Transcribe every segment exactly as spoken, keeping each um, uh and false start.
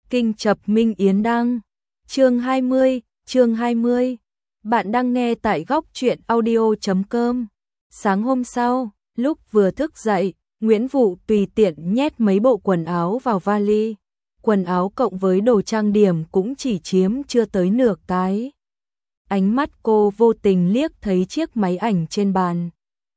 Kinh Chập Minh Yến Đăng. Chương hai mươi, chương hai mươi. Bạn đang nghe tại góc truyện audio chấm com. Sáng hôm sau, lúc vừa thức dậy, Nguyễn Vũ tùy tiện nhét mấy bộ quần áo vào vali. Quần áo cộng với đồ trang điểm cũng chỉ chiếm chưa tới nửa cái. Ánh mắt cô vô tình liếc thấy chiếc máy ảnh trên bàn.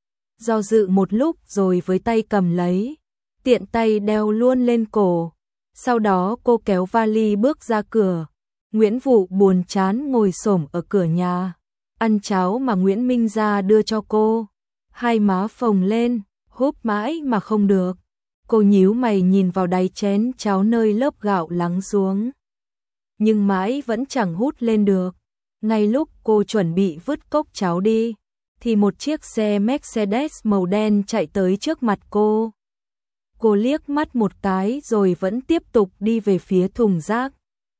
Do dự một lúc rồi với tay cầm lấy, tiện tay đeo luôn lên cổ. Sau đó cô kéo vali bước ra cửa. Nguyễn Vũ buồn chán ngồi xổm ở cửa nhà, ăn cháo mà Nguyễn Minh Gia đưa cho cô. Hai má phồng lên, húp mãi mà không được. Cô nhíu mày nhìn vào đáy chén cháo nơi lớp gạo lắng xuống. Nhưng mãi vẫn chẳng hút lên được. Ngay lúc cô chuẩn bị vứt cốc cháo đi, thì một chiếc xe Mercedes màu đen chạy tới trước mặt cô. Cô liếc mắt một cái rồi vẫn tiếp tục đi về phía thùng rác.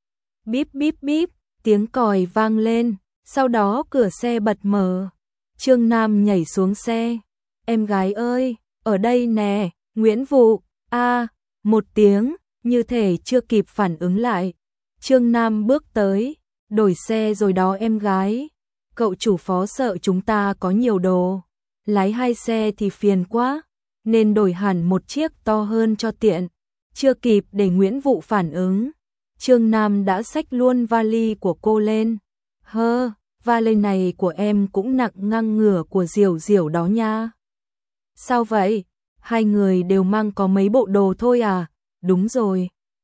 Bíp bíp bíp, tiếng còi vang lên, sau đó cửa xe bật mở. Trương Nam nhảy xuống xe. Em gái ơi, ở đây nè, Nguyễn Vũ. A, à, một tiếng, như thể chưa kịp phản ứng lại. Trương Nam bước tới, đổi xe rồi đó em gái. Cậu chủ phó sợ chúng ta có nhiều đồ, lái hai xe thì phiền quá, nên đổi hẳn một chiếc to hơn cho tiện. Chưa kịp để Nguyễn Vũ phản ứng, Trương Nam đã xách luôn vali của cô lên. Hơ, vali này của em cũng nặng ngang ngửa của Diểu Diểu đó nha. Sao vậy? Hai người đều mang có mấy bộ đồ thôi à? Đúng rồi.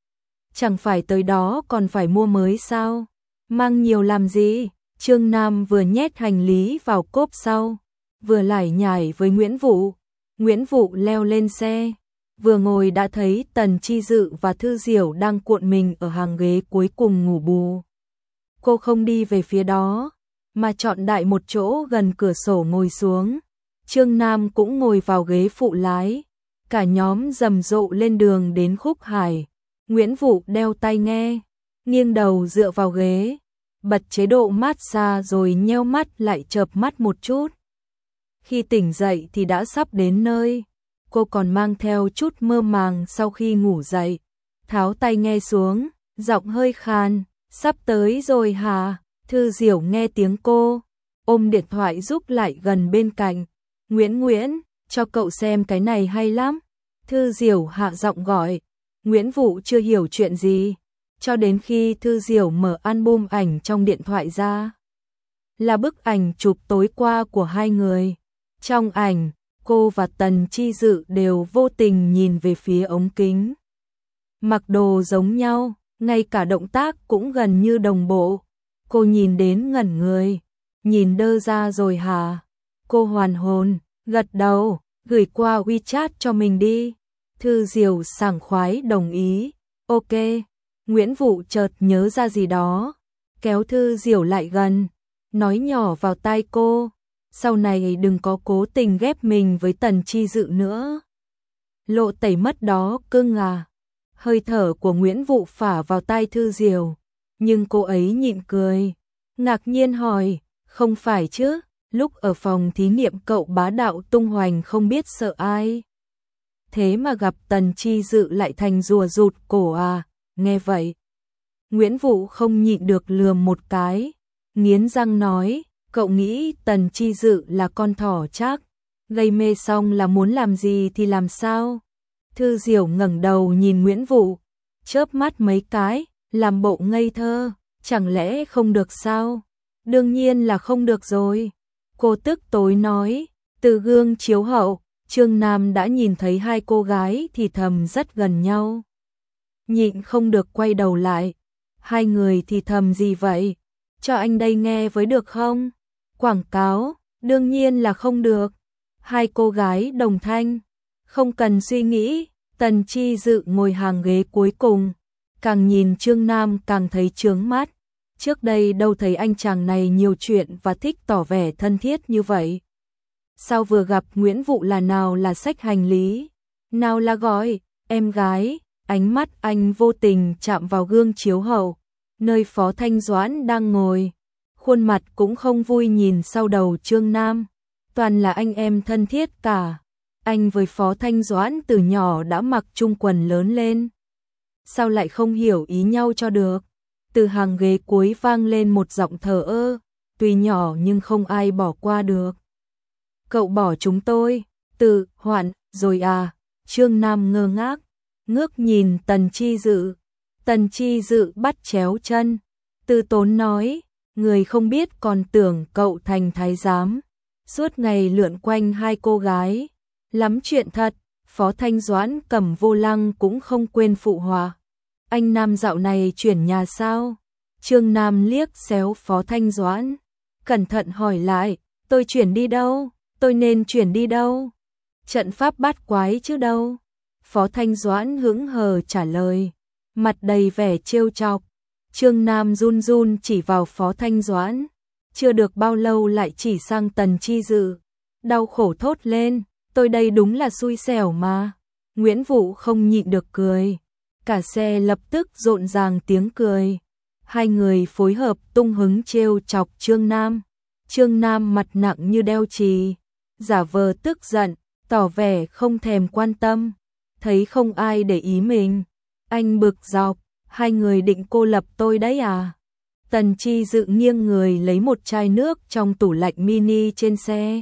Chẳng phải tới đó còn phải mua mới sao? Mang nhiều làm gì? Trương Nam vừa nhét hành lý vào cốp sau, vừa lải nhải với Nguyễn Vũ. Nguyễn Vũ leo lên xe, vừa ngồi đã thấy Tần Chi Dự và Thư Diểu đang cuộn mình ở hàng ghế cuối cùng ngủ bù. Cô không đi về phía đó, mà chọn đại một chỗ gần cửa sổ ngồi xuống. Trương Nam cũng ngồi vào ghế phụ lái. Cả nhóm rầm rộ lên đường đến Khúc Hải. Nguyễn Vũ đeo tai nghe, nghiêng đầu dựa vào ghế, bật chế độ massage rồi nheo mắt lại chợp mắt một chút. Khi tỉnh dậy thì đã sắp đến nơi. Cô còn mang theo chút mơ màng sau khi ngủ dậy. Tháo tai nghe xuống, giọng hơi khàn. Sắp tới rồi hả? Thư Diểu nghe tiếng cô, ôm điện thoại giúp lại gần bên cạnh. Nguyễn Nguyễn, cho cậu xem cái này hay lắm. Thư Diểu hạ giọng gọi. Nguyễn Vũ chưa hiểu chuyện gì, cho đến khi Thư Diểu mở album ảnh trong điện thoại ra. Là bức ảnh chụp tối qua của hai người. Trong ảnh, cô và Tần Chi Dự đều vô tình nhìn về phía ống kính. Mặc đồ giống nhau, ngay cả động tác cũng gần như đồng bộ. Cô nhìn đến ngẩn người. Nhìn đơ ra rồi hả? Cô hoàn hồn, gật đầu, gửi qua WeChat cho mình đi. Thư Diểu sảng khoái đồng ý. Ok. Nguyễn Vũ chợt nhớ ra gì đó, kéo Thư Diểu lại gần, nói nhỏ vào tai cô. Sau này đừng có cố tình ghép mình với Tần Chi Dự nữa. Lộ tẩy mất đó cưng à. Hơi thở của Nguyễn Vũ phả vào tai Thư Diểu, nhưng cô ấy nhịn cười, ngạc nhiên hỏi, không phải chứ, lúc ở phòng thí nghiệm cậu bá đạo tung hoành không biết sợ ai. Thế mà gặp Tần Chi Dự lại thành rùa rụt cổ à? Nghe vậy, Nguyễn Vũ không nhịn được lườm một cái, nghiến răng nói, cậu nghĩ Tần Chi Dự là con thỏ chắc, gây mê xong là muốn làm gì thì làm sao? Thư Diểu ngẩng đầu nhìn Nguyễn Vũ, chớp mắt mấy cái, làm bộ ngây thơ, chẳng lẽ không được sao? Đương nhiên là không được rồi. Cô tức tối nói. Từ gương chiếu hậu, Trương Nam đã nhìn thấy hai cô gái thì thầm rất gần nhau. Nhịn không được quay đầu lại. Hai người thì thầm gì vậy? Cho anh đây nghe với được không? Quảng cáo, đương nhiên là không được. Hai cô gái đồng thanh. Không cần suy nghĩ, Tần Chi Dự ngồi hàng ghế cuối cùng. Càng nhìn Trương Nam càng thấy chướng mắt. Trước đây đâu thấy anh chàng này nhiều chuyện và thích tỏ vẻ thân thiết như vậy. Sao vừa gặp Nguyễn Vũ là nào là xách hành lý, nào là gọi em gái. Ánh mắt anh vô tình chạm vào gương chiếu hậu, nơi Phó Thanh Doãn đang ngồi. Khuôn mặt cũng không vui nhìn sau đầu Trương Nam. Toàn là anh em thân thiết cả. Anh với Phó Thanh Doãn từ nhỏ đã mặc chung quần lớn lên. sao lại không hiểu ý nhau cho được. Từ hàng ghế cuối vang lên một giọng thờ ơ, tuy nhỏ nhưng không ai bỏ qua được. Cậu bỏ chúng tôi, Từ Hoạn, rồi à? Trương Nam ngơ ngác, ngước nhìn Tần Chi Dự. Tần Chi Dự bắt chéo chân, Từ Tốn nói, người không biết còn tưởng cậu thành thái giám, suốt ngày lượn quanh hai cô gái, lắm chuyện thật. Phó Thanh Doãn cầm vô lăng cũng không quên phụ họa. Anh Nam dạo này chuyển nhà sao? Trương Nam liếc xéo Phó Thanh Doãn, cẩn thận hỏi lại, tôi chuyển đi đâu? Tôi nên chuyển đi đâu? Trận pháp bát quái chứ đâu? Phó Thanh Doãn hững hờ trả lời, mặt đầy vẻ trêu chọc. Trương Nam run run chỉ vào Phó Thanh Doãn, chưa được bao lâu lại chỉ sang Tần Chi Dự, đau khổ thốt lên, tôi đây đúng là xui xẻo mà. Nguyễn Vũ không nhịn được cười, cả xe lập tức rộn ràng tiếng cười. Hai người phối hợp tung hứng trêu chọc Trương Nam. Trương Nam mặt nặng như đeo chì, giả vờ tức giận, tỏ vẻ không thèm quan tâm. Thấy không ai để ý mình, anh bực dọc, hai người định cô lập tôi đấy à? Tần Chi Dự nghiêng người lấy một chai nước trong tủ lạnh mini trên xe,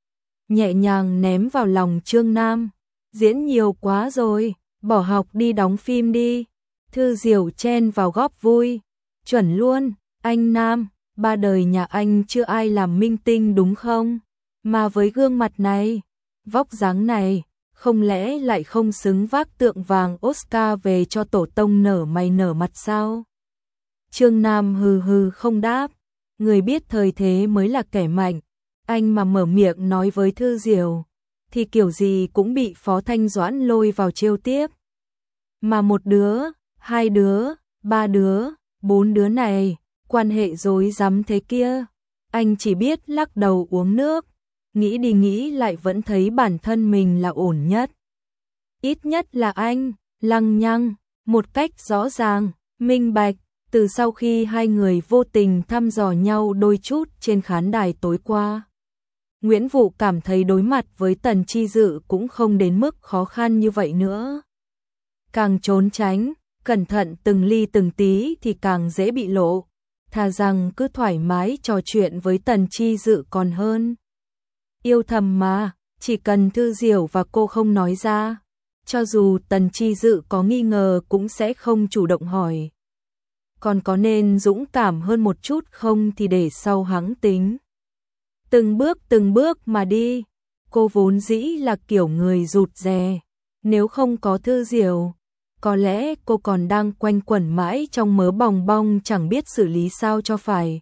nhẹ nhàng ném vào lòng Trương Nam. Diễn nhiều quá rồi, bỏ học đi đóng phim đi. Thư Diểu chen vào góp vui, chuẩn luôn, anh Nam, ba đời nhà anh chưa ai làm minh tinh đúng không? Mà với gương mặt này, vóc dáng này, không lẽ lại không xứng vác tượng vàng Oscar về cho tổ tông nở mày nở mặt sao? Trương Nam hừ hừ không đáp, người biết thời thế mới là kẻ mạnh. Anh mà mở miệng nói với Thư Diểu, thì kiểu gì cũng bị Phó Thanh Doãn lôi vào trêu tiếp. Mà một đứa, hai đứa, ba đứa, bốn đứa này, quan hệ rối rắm thế kia. Anh chỉ biết lắc đầu uống nước, nghĩ đi nghĩ lại vẫn thấy bản thân mình là ổn nhất. Ít nhất là anh, lăng nhăng, một cách rõ ràng, minh bạch, từ sau khi hai người vô tình thăm dò nhau đôi chút trên khán đài tối qua. Nguyễn Vũ cảm thấy đối mặt với Tần Chi Dự cũng không đến mức khó khăn như vậy nữa. Càng trốn tránh, cẩn thận từng ly từng tí thì càng dễ bị lộ. Thà rằng cứ thoải mái trò chuyện với Tần Chi Dự còn hơn. Yêu thầm mà, chỉ cần Thư Diểu và cô không nói ra, cho dù Tần Chi Dự có nghi ngờ cũng sẽ không chủ động hỏi. Còn có nên dũng cảm hơn một chút không thì để sau hãng tính. Từng bước từng bước mà đi, cô vốn dĩ là kiểu người rụt rè, nếu không có Thư Diểu, có lẽ cô còn đang quanh quẩn mãi trong mớ bòng bong chẳng biết xử lý sao cho phải.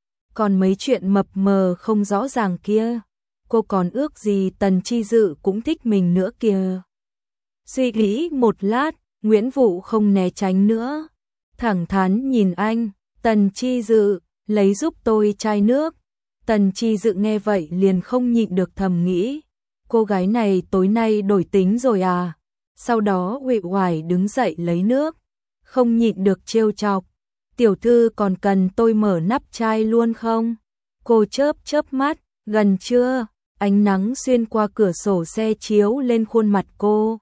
Còn mấy chuyện mập mờ không rõ ràng kia, cô còn ước gì Tần Chi Dự cũng thích mình nữa kìa. Suy nghĩ một lát, Nguyễn Vũ không né tránh nữa, thẳng thắn nhìn anh, Tần Chi Dự, lấy giúp tôi chai nước. Tần Chi Dự nghe vậy liền không nhịn được thầm nghĩ, cô gái này tối nay đổi tính rồi à. Sau đó uể oải đứng dậy lấy nước, không nhịn được trêu chọc, tiểu thư còn cần tôi mở nắp chai luôn không? Cô chớp chớp mắt, gần chưa? Ánh nắng xuyên qua cửa sổ xe chiếu lên khuôn mặt cô,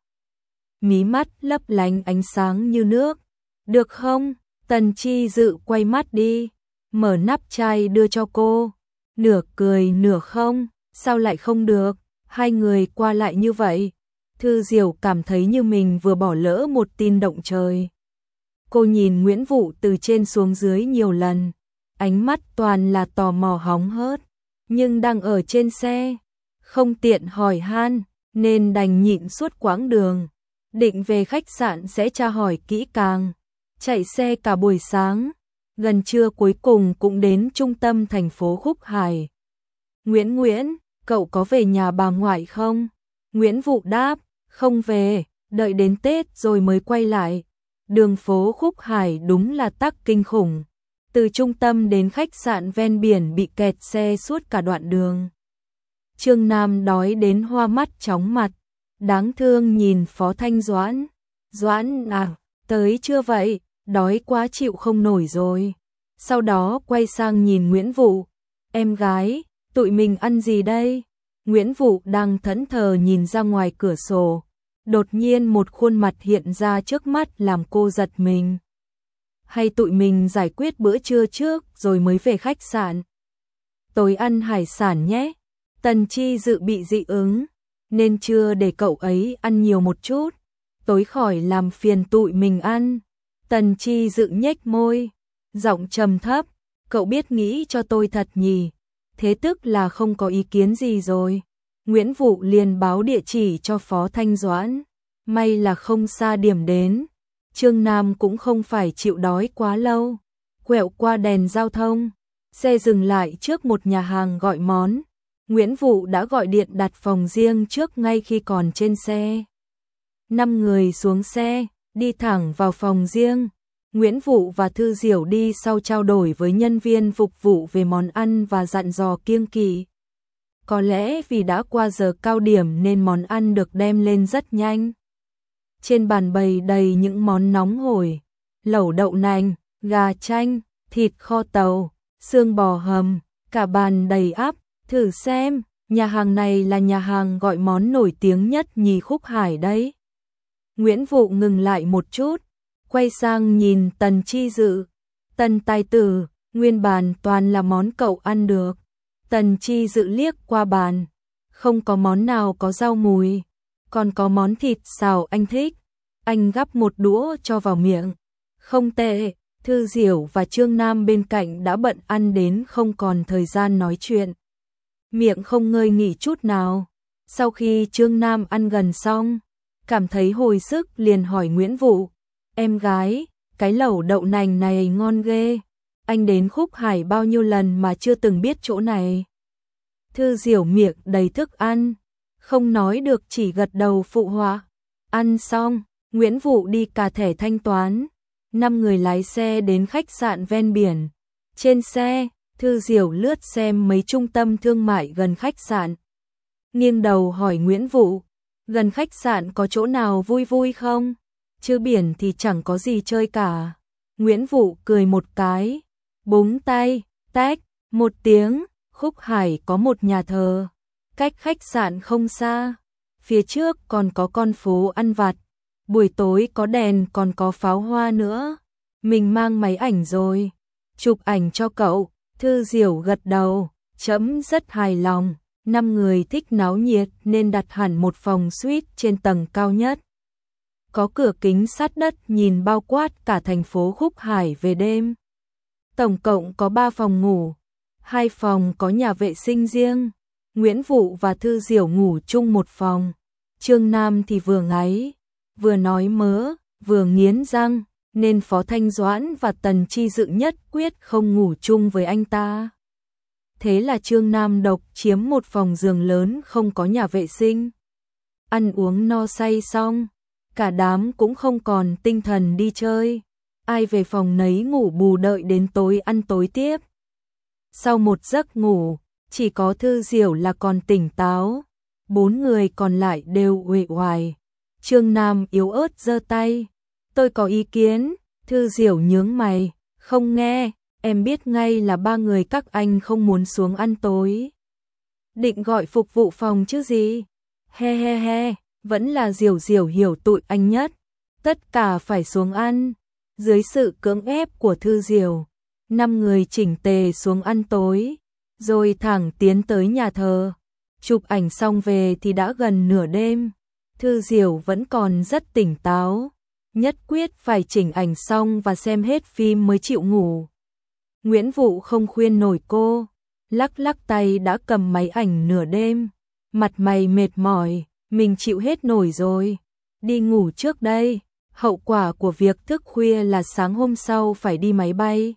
mí mắt lấp lánh ánh sáng như nước. Được không? Tần Chi Dự quay mắt đi, mở nắp chai đưa cho cô, nửa cười nửa không, sao lại không được? Hai người qua lại như vậy, Thư Diểu cảm thấy như mình vừa bỏ lỡ một tin động trời. Cô nhìn Nguyễn Vũ từ trên xuống dưới nhiều lần, ánh mắt toàn là tò mò hóng hớt, nhưng đang ở trên xe, không tiện hỏi han, nên đành nhịn suốt quãng đường. Định về khách sạn sẽ tra hỏi kỹ càng, chạy xe cả buổi sáng, gần trưa cuối cùng cũng đến trung tâm thành phố Khúc Hải. Nguyễn Nguyễn, cậu có về nhà bà ngoại không? Nguyễn Vũ đáp, không về, đợi đến Tết rồi mới quay lại. Đường phố Khúc Hải đúng là tắc kinh khủng, từ trung tâm đến khách sạn ven biển bị kẹt xe suốt cả đoạn đường. Trương Nam đói đến hoa mắt chóng mặt, đáng thương nhìn Phó Thanh Doãn. Doãn à, tới chưa vậy? Đói quá chịu không nổi rồi. Sau đó quay sang nhìn Nguyễn Vũ, em gái, tụi mình ăn gì đây? Nguyễn Vũ đang thẫn thờ nhìn ra ngoài cửa sổ, Đột nhiên một khuôn mặt hiện ra trước mắt làm cô giật mình. Hay tụi mình giải quyết bữa trưa trước rồi mới về khách sạn? Tối ăn hải sản nhé. Tần Chi Dự bị dị ứng, nên chưa để cậu ấy ăn nhiều một chút. Tối khỏi làm phiền tụi mình ăn. Tần Chi Dự nhếch môi, giọng trầm thấp, cậu biết nghĩ cho tôi thật nhỉ? Thế tức là không có ý kiến gì rồi. Nguyễn Vũ liền báo địa chỉ cho Phó Thanh Doãn. May là không xa điểm đến. Trương Nam cũng không phải chịu đói quá lâu. Quẹo qua đèn giao thông, xe dừng lại trước một nhà hàng gọi món. Nguyễn Vũ đã gọi điện đặt phòng riêng trước ngay khi còn trên xe. Năm người xuống xe, đi thẳng vào phòng riêng. Nguyễn Vũ và Thư Diểu đi sau trao đổi với nhân viên phục vụ về món ăn và dặn dò kiêng kỵ. Có lẽ vì đã qua giờ cao điểm nên món ăn được đem lên rất nhanh. Trên bàn bày đầy những món nóng hổi, lẩu đậu nành, gà chanh, thịt kho tàu, xương bò hầm, cả bàn đầy ắp. Thử xem, nhà hàng này là nhà hàng gọi món nổi tiếng nhất nhì Khúc Hải đấy. Nguyễn Vũ ngừng lại một chút, quay sang nhìn Tần Chi Dự. Tần tài tử, nguyên bàn toàn là món cậu ăn được. Tần Chi Dự liếc qua bàn, không có món nào có rau mùi, còn có món thịt xào anh thích. Anh gắp một đũa cho vào miệng. Không tệ. Thư Diểu và Trương Nam bên cạnh đã bận ăn đến không còn thời gian nói chuyện. Miệng không ngơi nghỉ chút nào. Sau khi Trương Nam ăn gần xong, cảm thấy hồi sức liền hỏi Nguyễn Vũ. Em gái, cái lẩu đậu nành này ngon ghê. Anh đến Khúc Hải bao nhiêu lần mà chưa từng biết chỗ này. Thư Diểu miệng đầy thức ăn, không nói được chỉ gật đầu phụ họa. Ăn xong, Nguyễn Vũ đi cà thẻ thanh toán. Năm người lái xe đến khách sạn ven biển. Trên xe, Thư Diểu lướt xem mấy trung tâm thương mại gần khách sạn. Nghiêng đầu hỏi Nguyễn Vũ, gần khách sạn có chỗ nào vui vui không? Chứ biển thì chẳng có gì chơi cả. Nguyễn Vũ cười một cái, búng tay, tách, một tiếng. Khúc Hải có một nhà thờ, cách khách sạn không xa. Phía trước còn có con phố ăn vặt. Buổi tối có đèn còn có pháo hoa nữa. Mình mang máy ảnh rồi, chụp ảnh cho cậu. Thư Diểu gật đầu, trẫm rất hài lòng. Năm người thích náo nhiệt nên đặt hẳn một phòng suite trên tầng cao nhất. Có cửa kính sát đất nhìn bao quát cả thành phố Khúc Hải về đêm. Tổng cộng có ba phòng ngủ, hai phòng có nhà vệ sinh riêng. Nguyễn Vũ và Thư Diểu ngủ chung một phòng. Trương Nam thì vừa ngáy, vừa nói mớ, vừa nghiến răng, nên Phó Thanh Doãn và Tần Chi Dự nhất quyết không ngủ chung với anh ta. Thế là Trương Nam độc chiếm một phòng giường lớn không có nhà vệ sinh. Ăn uống no say xong, cả đám cũng không còn tinh thần đi chơi. Ai về phòng nấy ngủ bù đợi đến tối ăn tối tiếp. Sau một giấc ngủ, chỉ có Thư Diểu là còn tỉnh táo. Bốn người còn lại đều uể oải. Trương Nam yếu ớt giơ tay. Tôi có ý kiến. Thư Diểu nhướng mày. Không nghe, em biết ngay là ba người các anh không muốn xuống ăn tối. Định gọi phục vụ phòng chứ gì. He he he, vẫn là Diểu Diểu hiểu tụi anh nhất. Tất cả phải xuống ăn. Dưới sự cưỡng ép của Thư Diểu, năm người chỉnh tề xuống ăn tối, rồi thẳng tiến tới nhà thờ. Chụp ảnh xong về thì đã gần nửa đêm. Thư Diểu vẫn còn rất tỉnh táo, nhất quyết phải chỉnh ảnh xong và xem hết phim mới chịu ngủ. Nguyễn Vũ không khuyên nổi cô, lắc lắc tay đã cầm máy ảnh nửa đêm. Mặt mày mệt mỏi, mình chịu hết nổi rồi, đi ngủ trước đây. Hậu quả của việc thức khuya là sáng hôm sau phải đi máy bay.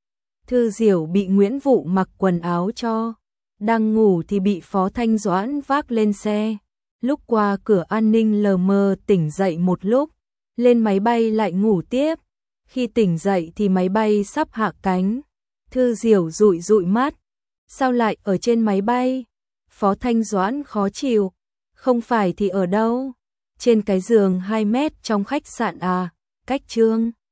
Thư Diểu bị Nguyễn Vũ mặc quần áo cho, đang ngủ thì bị Phó Thanh Doãn vác lên xe. Lúc qua cửa an ninh lờ mờ tỉnh dậy một lúc, lên máy bay lại ngủ tiếp. Khi tỉnh dậy thì máy bay sắp hạ cánh. Thư Diểu dụi dụi mắt, sao lại ở trên máy bay? Phó Thanh Doãn khó chịu, không phải thì ở đâu? Trên cái giường hai mét trong khách sạn à? Cách Trương